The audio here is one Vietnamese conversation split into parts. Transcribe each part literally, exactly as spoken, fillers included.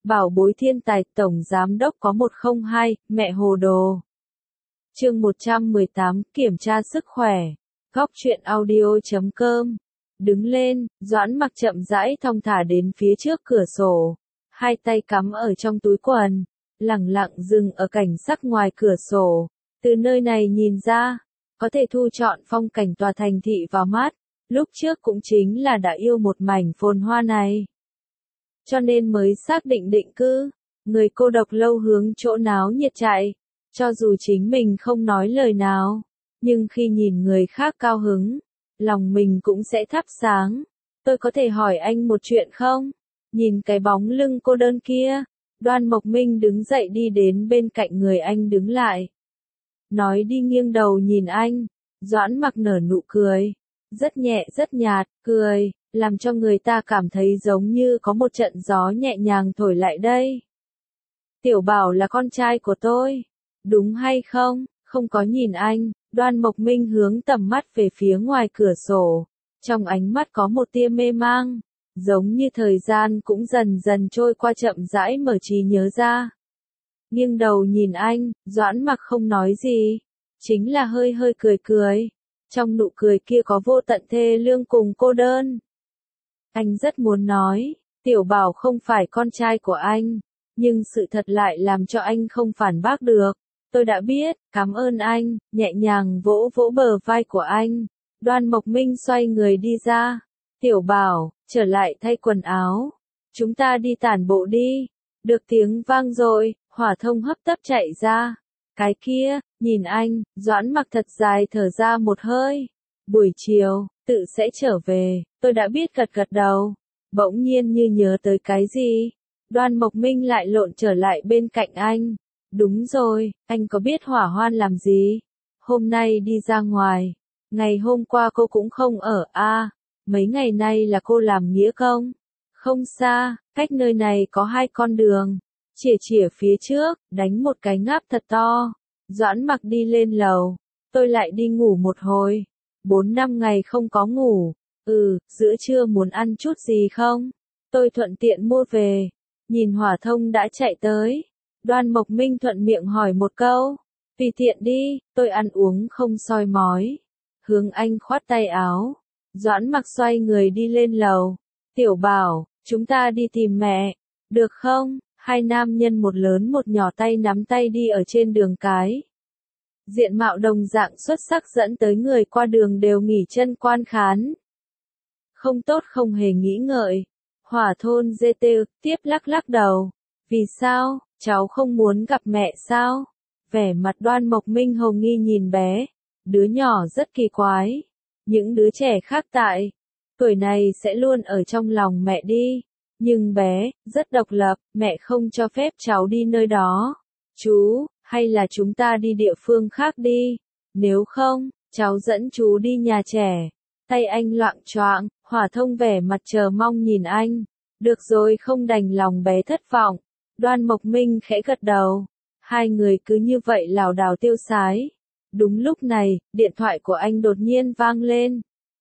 Bảo bối thiên tài tổng giám đốc có một không hai, mẹ hồ đồ. Chương một trăm mười tám, kiểm tra sức khỏe. Góc truyện audio chấm com. Đứng lên, Doãn Mặc chậm rãi thong thả đến phía trước cửa sổ, hai tay cắm ở trong túi quần, lẳng lặng dừng ở cảnh sắc ngoài cửa sổ. Từ nơi này nhìn ra, có thể thu trọn phong cảnh tòa thành thị vào mắt. Lúc trước cũng chính là đã yêu một mảnh phồn hoa này, cho nên mới xác định định cư. Người cô độc lâu hướng chỗ náo nhiệt chạy, cho dù chính mình không nói lời nào, nhưng khi nhìn người khác cao hứng, lòng mình cũng sẽ thắp sáng. Tôi có thể hỏi anh một chuyện không? Nhìn cái bóng lưng cô đơn kia, Đoan Mộc Minh đứng dậy đi đến bên cạnh người anh đứng lại. Nói đi nghiêng đầu nhìn anh. Doãn Mặc nở nụ cười, rất nhẹ rất nhạt, cười, làm cho người ta cảm thấy giống như có một trận gió nhẹ nhàng thổi lại đây. Tiểu Bảo là con trai của tôi, đúng hay không? Không có nhìn anh, Đoan Mộc Minh hướng tầm mắt về phía ngoài cửa sổ, trong ánh mắt có một tia mê mang, giống như thời gian cũng dần dần trôi qua chậm rãi mở trí nhớ ra. Nghiêng đầu nhìn anh, Doãn Mặc không nói gì, chính là hơi hơi cười cười, trong nụ cười kia có vô tận thê lương cùng cô đơn. Anh rất muốn nói, Tiểu Bảo không phải con trai của anh, nhưng sự thật lại làm cho anh không phản bác được. Tôi đã biết, cảm ơn anh, nhẹ nhàng vỗ vỗ bờ vai của anh. Đoan Mộc Minh xoay người đi ra. Tiểu Bảo, trở lại thay quần áo. Chúng ta đi tản bộ đi. Được tiếng vang rồi, Hỏa Thông hấp tấp chạy ra. Cái kia, nhìn anh, Doãn Mặc thật dài thở ra một hơi. Buổi chiều, tự sẽ trở về, tôi đã biết gật gật đầu. Bỗng nhiên như nhớ tới cái gì. Đoan Mộc Minh lại lộn trở lại bên cạnh anh. Đúng rồi, anh có biết Hỏa Hoan làm gì? Hôm nay đi ra ngoài. Ngày hôm qua cô cũng không ở a à, mấy ngày nay là cô làm nghĩa công. Không xa, cách nơi này có hai con đường. Chìa chìa phía trước, đánh một cái ngáp thật to. Doãn Mặc đi lên lầu. Tôi lại đi ngủ một hồi. Bốn năm ngày không có ngủ. Ừ, giữa trưa muốn ăn chút gì không? Tôi thuận tiện mua về. Nhìn Hỏa Thông đã chạy tới. Đoan Mộc Minh thuận miệng hỏi một câu. Tùy tiện đi, tôi ăn uống không soi mói. Hướng anh khoát tay áo. Doãn Mặc xoay người đi lên lầu. Tiểu Bảo, chúng ta đi tìm mẹ. Được không? Hai nam nhân một lớn một nhỏ tay nắm tay đi ở trên đường cái. Diện mạo đồng dạng xuất sắc dẫn tới người qua đường đều nghỉ chân quan khán. Không tốt không hề nghĩ ngợi. Hỏa Thôn giê tê tiếp lắc lắc đầu. Vì sao, cháu không muốn gặp mẹ sao? Vẻ mặt Đoan Mộc Minh hồ nghi nhìn bé. Đứa nhỏ rất kỳ quái. Những đứa trẻ khác tại tuổi này sẽ luôn ở trong lòng mẹ đi. Nhưng bé, rất độc lập, mẹ không cho phép cháu đi nơi đó. Chú, hay là chúng ta đi địa phương khác đi. Nếu không, cháu dẫn chú đi nhà trẻ. Tay anh loạng choạng, Hỏa Thông vẻ mặt chờ mong nhìn anh. Được rồi, không đành lòng bé thất vọng. Đoan Mộc Minh khẽ gật đầu. Hai người cứ như vậy lảo đảo tiêu sái. Đúng lúc này, điện thoại của anh đột nhiên vang lên.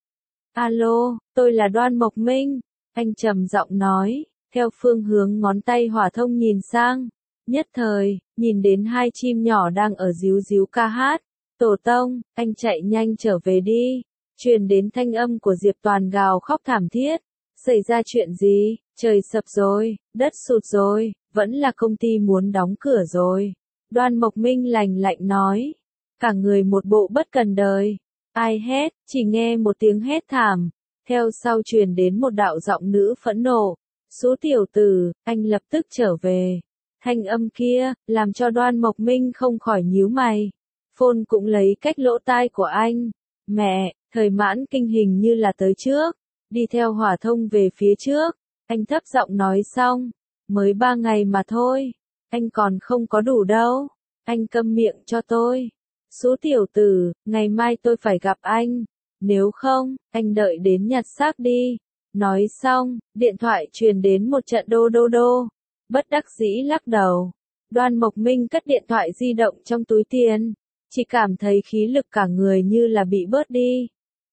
Alo, tôi là Đoan Mộc Minh. Anh trầm giọng nói, theo phương hướng ngón tay Hỏa Thông nhìn sang. Nhất thời, nhìn đến hai chim nhỏ đang ở díu díu ca hát. Tổ tông, anh chạy nhanh trở về đi. Truyền đến thanh âm của Diệp Toàn gào khóc thảm thiết. Xảy ra chuyện gì? Trời sập rồi, đất sụt rồi, vẫn là công ty muốn đóng cửa rồi. Đoan Mộc Minh lạnh lạnh nói. Cả người một bộ bất cần đời. Ai hét? Chỉ nghe một tiếng hét thảm. Theo sau truyền đến một đạo giọng nữ phẫn nộ. Số tiểu tử, anh lập tức trở về. Thanh âm kia, làm cho Đoan Mộc Minh không khỏi nhíu mày. Phone cũng lấy cách lỗ tai của anh. Mẹ, thời Mãn Kinh hình như là tới trước. Đi theo Hỏa Thông về phía trước. Anh thấp giọng nói xong. Mới ba ngày mà thôi. Anh còn không có đủ đâu. Anh câm miệng cho tôi. Số tiểu tử, ngày mai tôi phải gặp anh. Nếu không, anh đợi đến nhặt xác đi. Nói xong, điện thoại truyền đến một trận đô đô đô. Bất đắc dĩ lắc đầu. Đoan Mộc Minh cất điện thoại di động trong túi tiền. Chỉ cảm thấy khí lực cả người như là bị bớt đi.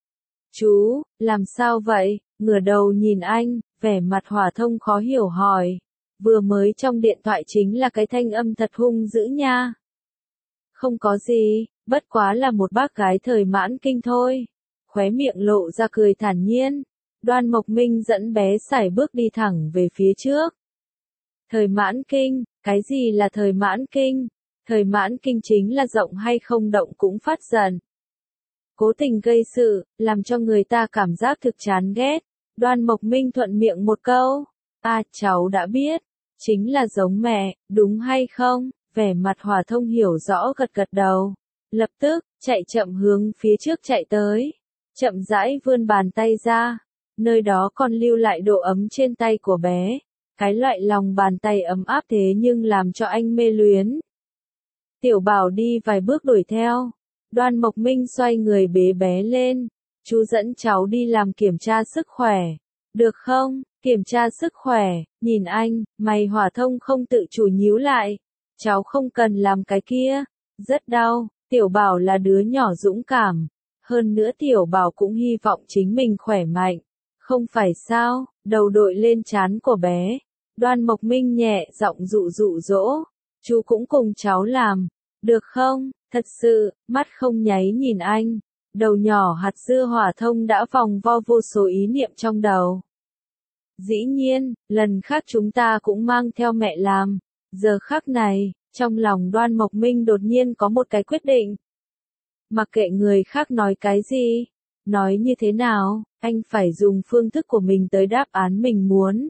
Chú, làm sao vậy? Ngửa đầu nhìn anh, vẻ mặt Hỏa Thông khó hiểu hỏi. Vừa mới trong điện thoại chính là cái thanh âm thật hung dữ nha. Không có gì, bất quá là một bác gái thời mãn kinh thôi. Khóe miệng lộ ra cười thản nhiên. Đoan Mộc Minh dẫn bé sải bước đi thẳng về phía trước. Thời mãn kinh, cái gì là thời mãn kinh? Thời mãn kinh chính là rộng hay không động cũng phát giận. Cố tình gây sự, làm cho người ta cảm giác thực chán ghét. Đoan Mộc Minh thuận miệng một câu. À, cháu đã biết. Chính là giống mẹ, đúng hay không? Vẻ mặt Hòa Thông hiểu rõ gật gật đầu. Lập tức, chạy chậm hướng phía trước chạy tới. Chậm rãi vươn bàn tay ra. Nơi đó còn lưu lại độ ấm trên tay của bé. Cái loại lòng bàn tay ấm áp thế nhưng làm cho anh mê luyến. Tiểu Bảo đi vài bước đuổi theo. Đoan Mộc Minh xoay người bế bé lên. Chú dẫn cháu đi làm kiểm tra sức khỏe. Được không? Kiểm tra sức khỏe, nhìn anh, mày Hòa Thông không tự chủ nhíu lại. Cháu không cần làm cái kia. Rất đau, Tiểu Bảo là đứa nhỏ dũng cảm. Hơn nữa Tiểu Bảo cũng hy vọng chính mình khỏe mạnh. Không phải sao, đầu đội lên trán của bé. Đoan Mộc Minh nhẹ giọng dụ dụ dỗ. Chú cũng cùng cháu làm. Được không? Thật sự, mắt không nháy nhìn anh. Đầu nhỏ hạt dưa Hòa Thông đã vòng vo vô số ý niệm trong đầu. Dĩ nhiên, lần khác chúng ta cũng mang theo mẹ làm. Giờ khắc này, trong lòng Đoan Mộc Minh đột nhiên có một cái quyết định. Mặc kệ người khác nói cái gì, nói như thế nào, anh phải dùng phương thức của mình tới đáp án mình muốn.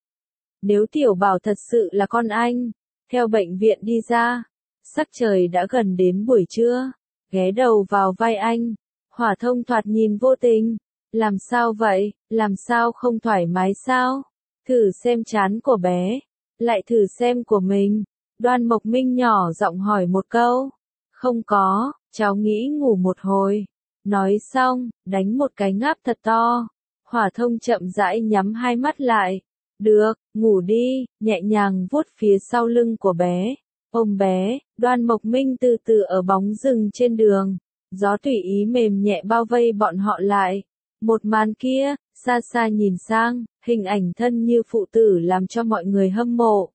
Nếu Tiểu Bảo thật sự là con anh, theo bệnh viện đi ra, sắc trời đã gần đến buổi trưa, ghé đầu vào vai anh, Hòa Thông thoạt nhìn vô tình. Làm sao vậy, làm sao không thoải mái sao? Thử xem trán của bé, lại thử xem của mình. Đoan Mộc Minh nhỏ giọng hỏi một câu. Không có, cháu nghĩ ngủ một hồi. Nói xong, đánh một cái ngáp thật to. Hòa Thông chậm rãi nhắm hai mắt lại. Được, ngủ đi, nhẹ nhàng vuốt phía sau lưng của bé. Ôm bé, Đoan Mộc Minh từ từ ở bóng rừng trên đường. Gió tùy ý mềm nhẹ bao vây bọn họ lại. Một màn kia, xa xa nhìn sang, hình ảnh thân như phụ tử làm cho mọi người hâm mộ.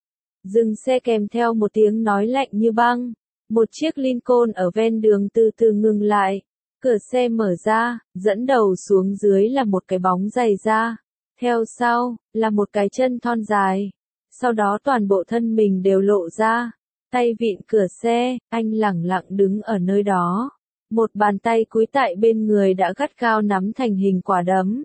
Dừng xe kèm theo một tiếng nói lạnh như băng. Một chiếc Lincoln ở ven đường từ từ ngừng lại. Cửa xe mở ra, dẫn đầu xuống dưới là một cái bóng dày da. Theo sau, là một cái chân thon dài. Sau đó toàn bộ thân mình đều lộ ra. Tay vịn cửa xe, anh lẳng lặng đứng ở nơi đó. Một bàn tay cúi tại bên người đã gắt gao nắm thành hình quả đấm.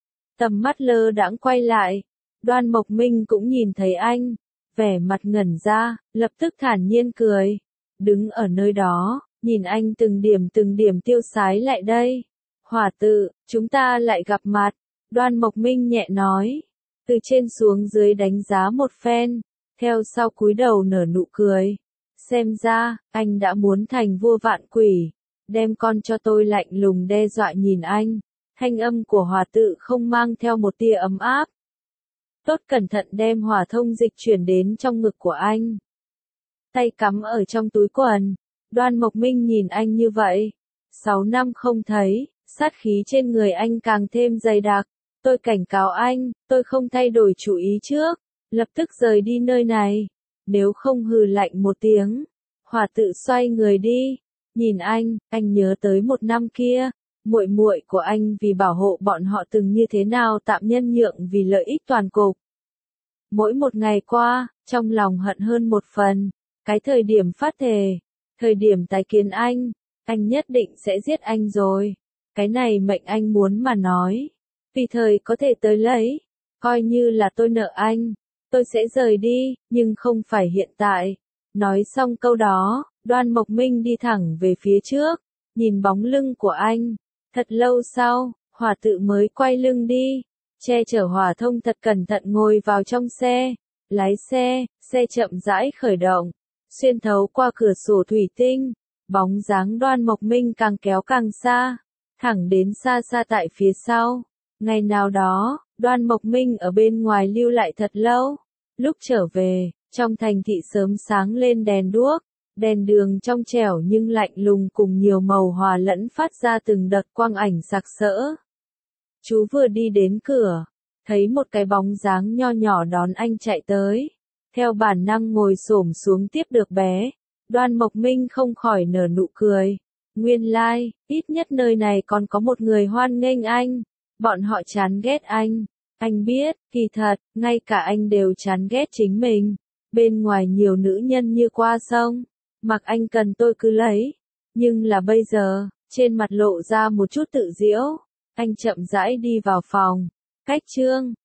Tầm mắt lơ đãng quay lại. Đoan Mộc Minh cũng nhìn thấy anh. Vẻ mặt ngẩn ra, lập tức thản nhiên cười. Đứng ở nơi đó, nhìn anh từng điểm từng điểm tiêu sái lại đây. Hòa tự, chúng ta lại gặp mặt. Đoan Mộc Minh nhẹ nói. Từ trên xuống dưới đánh giá một phen. Theo sau cúi đầu nở nụ cười. Xem ra, anh đã muốn thành vua vạn quỷ. Đem con cho tôi lạnh lùng đe dọa nhìn anh. Thanh âm của Hòa tự không mang theo một tia ấm áp. Tốt cẩn thận đem Hòa Thông dịch chuyển đến trong ngực của anh. Tay cắm ở trong túi quần. Đoan Mộc Minh nhìn anh như vậy. Sáu năm không thấy, sát khí trên người anh càng thêm dày đặc. Tôi cảnh cáo anh, tôi không thay đổi chủ ý trước. Lập tức rời đi nơi này. Nếu không hừ lạnh một tiếng. Hòa tự xoay người đi. Nhìn anh, anh nhớ tới một năm kia, muội muội của anh vì bảo hộ bọn họ từng như thế nào tạm nhân nhượng vì lợi ích toàn cục. Mỗi một ngày qua, trong lòng hận hơn một phần, cái thời điểm phát thề, thời điểm tái kiến anh, anh nhất định sẽ giết anh rồi. Cái này mệnh anh muốn mà nói, vì thời có thể tới lấy, coi như là tôi nợ anh, tôi sẽ rời đi, nhưng không phải hiện tại. Nói xong câu đó, Đoan Mộc Minh đi thẳng về phía trước, nhìn bóng lưng của anh. Thật lâu sau, Hòa tự mới quay lưng đi, che chở Hòa Thông thật cẩn thận ngồi vào trong xe. Lái xe, xe chậm rãi khởi động, xuyên thấu qua cửa sổ thủy tinh, bóng dáng Đoan Mộc Minh càng kéo càng xa, thẳng đến xa xa tại phía sau. Ngày nào đó, Đoan Mộc Minh ở bên ngoài lưu lại thật lâu. Lúc trở về, trong thành thị sớm sáng lên đèn đuốc. Đèn đường trong trẻo nhưng lạnh lùng cùng nhiều màu hòa lẫn phát ra từng đợt quang ảnh sặc sỡ. Chú vừa đi đến cửa, thấy một cái bóng dáng nho nhỏ đón anh chạy tới. Theo bản năng ngồi xổm xuống tiếp được bé. Đoan Mộc Minh không khỏi nở nụ cười. Nguyên lai, like, ít nhất nơi này còn có một người hoan nghênh anh. Bọn họ chán ghét anh. Anh biết, kỳ thật, ngay cả anh đều chán ghét chính mình. Bên ngoài nhiều nữ nhân như qua sông. Mặc anh cần tôi cứ lấy. Nhưng là bây giờ, trên mặt lộ ra một chút tự giễu. Anh chậm rãi đi vào phòng. Cách Trương,